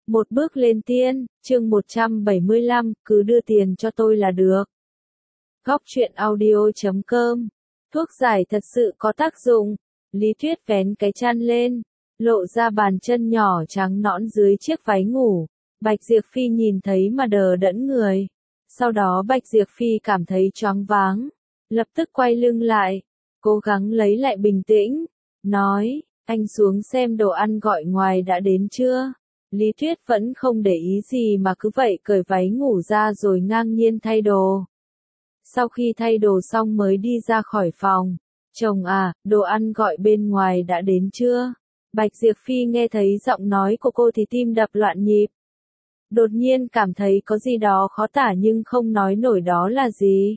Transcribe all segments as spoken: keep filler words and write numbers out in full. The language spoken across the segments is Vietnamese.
Một bước lên tiên, chương một trăm bảy mươi lăm, cứ đưa tiền cho tôi là được. Góc truyện audio chấm com. Thuốc giải thật sự có tác dụng. Lý Tuyết vén cái chăn lên, lộ ra bàn chân nhỏ trắng nõn dưới chiếc váy ngủ. Bạch Diệp Phi nhìn thấy mà đờ đẫn người. Sau đó Bạch Diệp Phi cảm thấy choáng váng, lập tức quay lưng lại, cố gắng lấy lại bình tĩnh, nói, anh xuống xem đồ ăn gọi ngoài đã đến chưa? Lý Tuyết vẫn không để ý gì mà cứ vậy cởi váy ngủ ra rồi ngang nhiên thay đồ. Sau khi thay đồ xong mới đi ra khỏi phòng. Chồng à, đồ ăn gọi bên ngoài đã đến chưa? Bạch Diệp Phi nghe thấy giọng nói của cô thì tim đập loạn nhịp. Đột nhiên cảm thấy có gì đó khó tả nhưng không nói nổi đó là gì.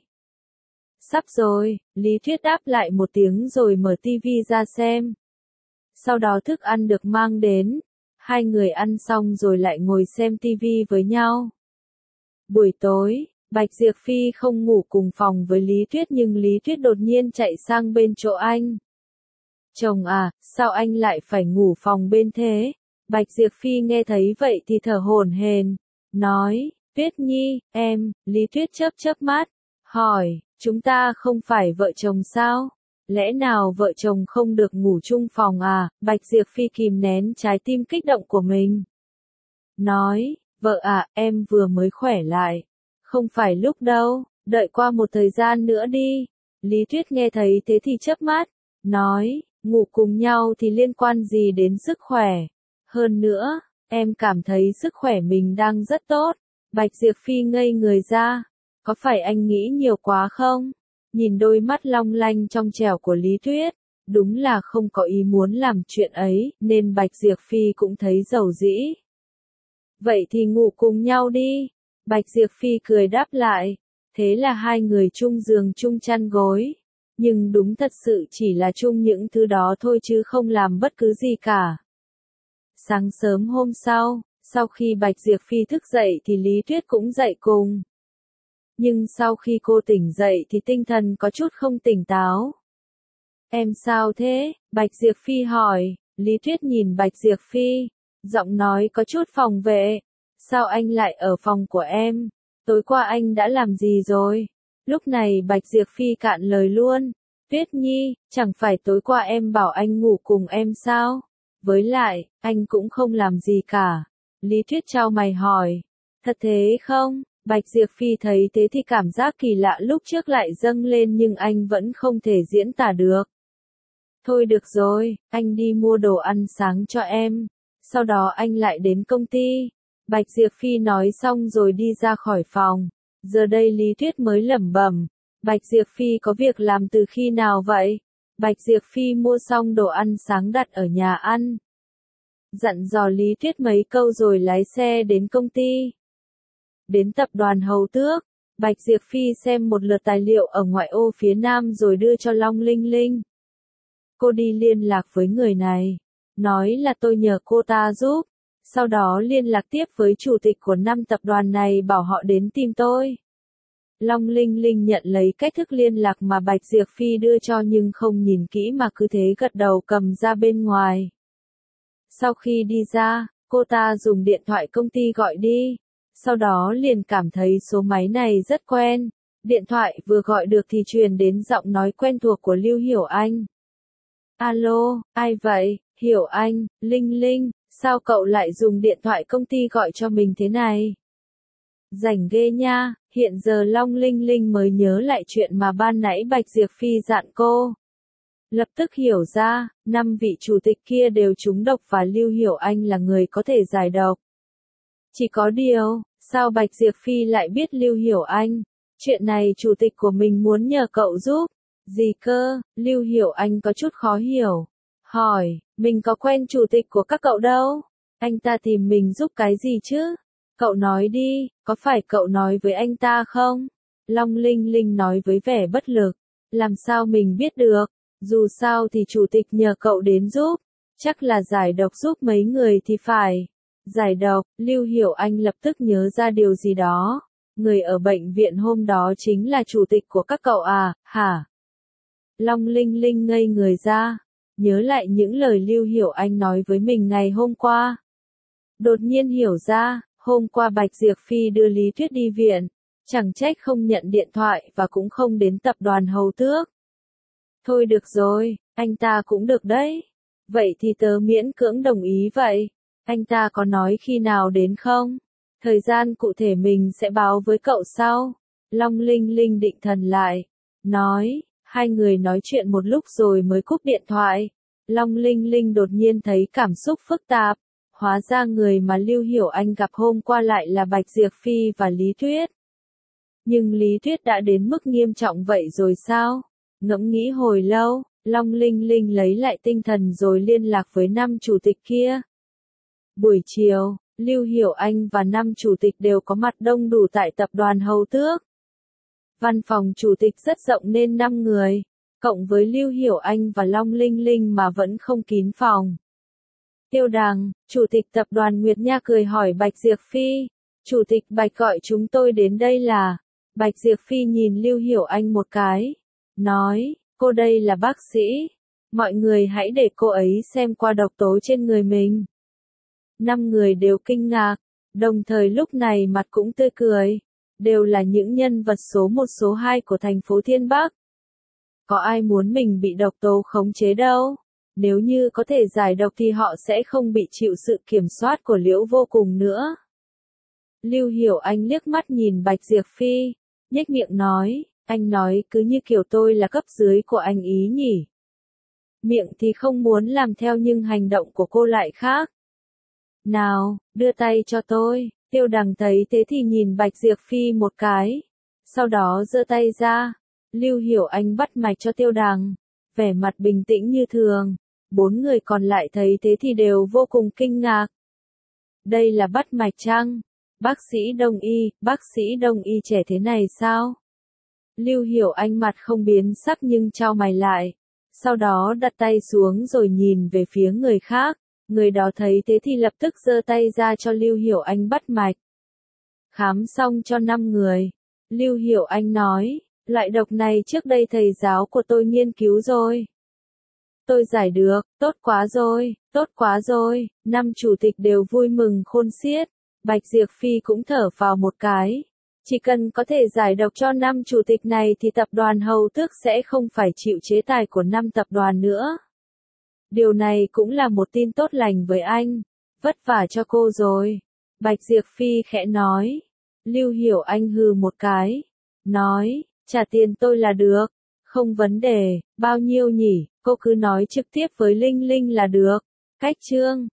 Sắp rồi, Lý Tuyết đáp lại một tiếng rồi mở tivi ra xem. Sau đó thức ăn được mang đến. Hai người ăn xong rồi lại ngồi xem tivi với nhau. Buổi tối, Bạch Diệp Phi không ngủ cùng phòng với Lý Tuyết nhưng Lý Tuyết đột nhiên chạy sang bên chỗ anh. Chồng à, sao anh lại phải ngủ phòng bên thế? Bạch Diệp Phi nghe thấy vậy thì thở hổn hển, nói, Tuyết Nhi, em, Lý Tuyết chớp chớp mắt, hỏi, chúng ta không phải vợ chồng sao? Lẽ nào vợ chồng không được ngủ chung phòng à? Bạch Diệp Phi kìm nén trái tim kích động của mình. Nói, vợ à, em vừa mới khỏe lại. Không phải lúc đâu, đợi qua một thời gian nữa đi. Lý Tuyết nghe thấy thế thì chớp mắt, nói, ngủ cùng nhau thì liên quan gì đến sức khỏe. Hơn nữa, em cảm thấy sức khỏe mình đang rất tốt. Bạch Diệp Phi ngây người ra, có phải anh nghĩ nhiều quá không? Nhìn đôi mắt long lanh trong trẻo của Lý Tuyết, đúng là không có ý muốn làm chuyện ấy, nên Bạch Diệp Phi cũng thấy dầu dĩ. Vậy thì ngủ cùng nhau đi. Bạch Diệp Phi cười đáp lại, thế là hai người chung giường chung chăn gối. Nhưng đúng thật sự chỉ là chung những thứ đó thôi chứ không làm bất cứ gì cả. Sáng sớm hôm sau, sau khi Bạch Diệp Phi thức dậy thì Lý Tuyết cũng dậy cùng. Nhưng sau khi cô tỉnh dậy thì tinh thần có chút không tỉnh táo. Em sao thế? Bạch Diệp Phi hỏi. Lý Tuyết nhìn Bạch Diệp Phi, giọng nói có chút phòng vệ. Sao anh lại ở phòng của em? Tối qua anh đã làm gì rồi? Lúc này Bạch Diệp Phi cạn lời luôn. Tuyết Nhi, chẳng phải tối qua em bảo anh ngủ cùng em sao? Với lại, anh cũng không làm gì cả. Lý Tuyết chau mày hỏi. Thật thế không? Bạch Diệp Phi thấy thế thì cảm giác kỳ lạ lúc trước lại dâng lên nhưng anh vẫn không thể diễn tả được. Thôi được rồi, anh đi mua đồ ăn sáng cho em. Sau đó anh lại đến công ty. Bạch Diệp Phi nói xong rồi đi ra khỏi phòng. Giờ đây Lý Tuyết mới lẩm bẩm. Bạch Diệp Phi có việc làm từ khi nào vậy? Bạch Diệp Phi mua xong đồ ăn sáng đặt ở nhà ăn. Dặn dò Lý Tuyết mấy câu rồi lái xe đến công ty. Đến tập đoàn Hầu Tước, Bạch Diệp Phi xem một lượt tài liệu ở ngoại ô phía Nam rồi đưa cho Long Linh Linh. Cô đi liên lạc với người này, nói là tôi nhờ cô ta giúp, sau đó liên lạc tiếp với chủ tịch của năm tập đoàn này bảo họ đến tìm tôi. Long Linh Linh nhận lấy cách thức liên lạc mà Bạch Diệp Phi đưa cho nhưng không nhìn kỹ mà cứ thế gật đầu cầm ra bên ngoài. Sau khi đi ra, cô ta dùng điện thoại công ty gọi đi. Sau đó liền cảm thấy số máy này rất quen. Điện thoại vừa gọi được thì truyền đến giọng nói quen thuộc của Lưu Hiểu Anh. Alo, ai vậy? Hiểu Anh, Linh Linh, sao cậu lại dùng điện thoại công ty gọi cho mình thế này? Rảnh ghê nha, hiện giờ Long Linh Linh mới nhớ lại chuyện mà ban nãy Bạch Diệp Phi dặn cô. Lập tức hiểu ra, năm vị chủ tịch kia đều trúng độc và Lưu Hiểu Anh là người có thể giải độc. Chỉ có điều, sao Bạch Diệp Phi lại biết Lưu Hiểu Anh? Chuyện này chủ tịch của mình muốn nhờ cậu giúp. Gì cơ? Lưu Hiểu Anh có chút khó hiểu. Hỏi, mình có quen chủ tịch của các cậu đâu? Anh ta tìm mình giúp cái gì chứ? Cậu nói đi, có phải cậu nói với anh ta không? Long Linh Linh nói với vẻ bất lực. Làm sao mình biết được? Dù sao thì chủ tịch nhờ cậu đến giúp. Chắc là giải độc giúp mấy người thì phải. Giải độc, Lưu Hiểu Anh lập tức nhớ ra điều gì đó. Người ở bệnh viện hôm đó chính là chủ tịch của các cậu à, hả? Long Linh Linh ngây người ra, nhớ lại những lời Lưu Hiểu Anh nói với mình ngày hôm qua. Đột nhiên hiểu ra, hôm qua Bạch Diệp Phi đưa Lý Tuyết đi viện, chẳng trách không nhận điện thoại và cũng không đến tập đoàn Hầu Tước. Thôi được rồi, anh ta cũng được đấy. Vậy thì tớ miễn cưỡng đồng ý vậy. Anh ta có nói khi nào đến không? Thời gian cụ thể mình sẽ báo với cậu sau. Long Linh Linh định thần lại. Nói, hai người nói chuyện một lúc rồi mới cúp điện thoại. Long Linh Linh đột nhiên thấy cảm xúc phức tạp. Hóa ra người mà Lưu Hiểu Anh gặp hôm qua lại là Bạch Diệp Phi và Lý Tuyết. Nhưng Lý Tuyết đã đến mức nghiêm trọng vậy rồi sao? Ngẫm nghĩ hồi lâu, Long Linh Linh lấy lại tinh thần rồi liên lạc với năm chủ tịch kia. Buổi chiều, Lưu Hiểu Anh và năm chủ tịch đều có mặt đông đủ tại tập đoàn Hầu Tước. Văn phòng chủ tịch rất rộng nên năm người, cộng với Lưu Hiểu Anh và Long Linh Linh mà vẫn không kín phòng. Tiêu Đằng, chủ tịch tập đoàn Nguyệt Nha cười hỏi Bạch Diệp Phi, chủ tịch Bạch gọi chúng tôi đến đây là. Bạch Diệp Phi nhìn Lưu Hiểu Anh một cái, nói, cô đây là bác sĩ, mọi người hãy để cô ấy xem qua độc tố trên người mình. Năm người đều kinh ngạc, đồng thời lúc này mặt cũng tươi cười, đều là những nhân vật số một số hai của thành phố Thiên Bắc. Có ai muốn mình bị độc tố khống chế đâu, nếu như có thể giải độc thì họ sẽ không bị chịu sự kiểm soát của Liễu Vô Cùng nữa. Lưu Hiểu Anh liếc mắt nhìn Bạch Diệp Phi, nhếch miệng nói, anh nói cứ như kiểu tôi là cấp dưới của anh ý nhỉ. Miệng thì không muốn làm theo nhưng hành động của cô lại khác. Nào, đưa tay cho tôi. Tiêu Đằng thấy thế thì nhìn Bạch Diệp Phi một cái. Sau đó giơ tay ra. Lưu Hiểu Anh bắt mạch cho Tiêu Đằng. Vẻ mặt bình tĩnh như thường. Bốn người còn lại thấy thế thì đều vô cùng kinh ngạc. Đây là bắt mạch chăng? Bác sĩ Đông y, bác sĩ Đông y trẻ thế này sao? Lưu Hiểu Anh mặt không biến sắc nhưng chau mày lại. Sau đó đặt tay xuống rồi nhìn về phía người khác. Người đó thấy thế thì lập tức giơ tay ra cho Lưu Hiểu Anh bắt mạch. Khám xong cho năm người. Lưu Hiểu Anh nói, loại độc này trước đây thầy giáo của tôi nghiên cứu rồi. Tôi giải được, tốt quá rồi, tốt quá rồi. Năm chủ tịch đều vui mừng khôn xiết. Bạch Diệp Phi cũng thở vào một cái. Chỉ cần có thể giải độc cho năm chủ tịch này thì tập đoàn Hầu Tước sẽ không phải chịu chế tài của năm tập đoàn nữa. Điều này cũng là một tin tốt lành với anh. Vất vả cho cô rồi. Bạch Diệp Phi khẽ nói. Lưu Hiểu Anh hừ một cái. Nói, trả tiền tôi là được. Không vấn đề, bao nhiêu nhỉ, cô cứ nói trực tiếp với Linh Linh là được. Cách chương.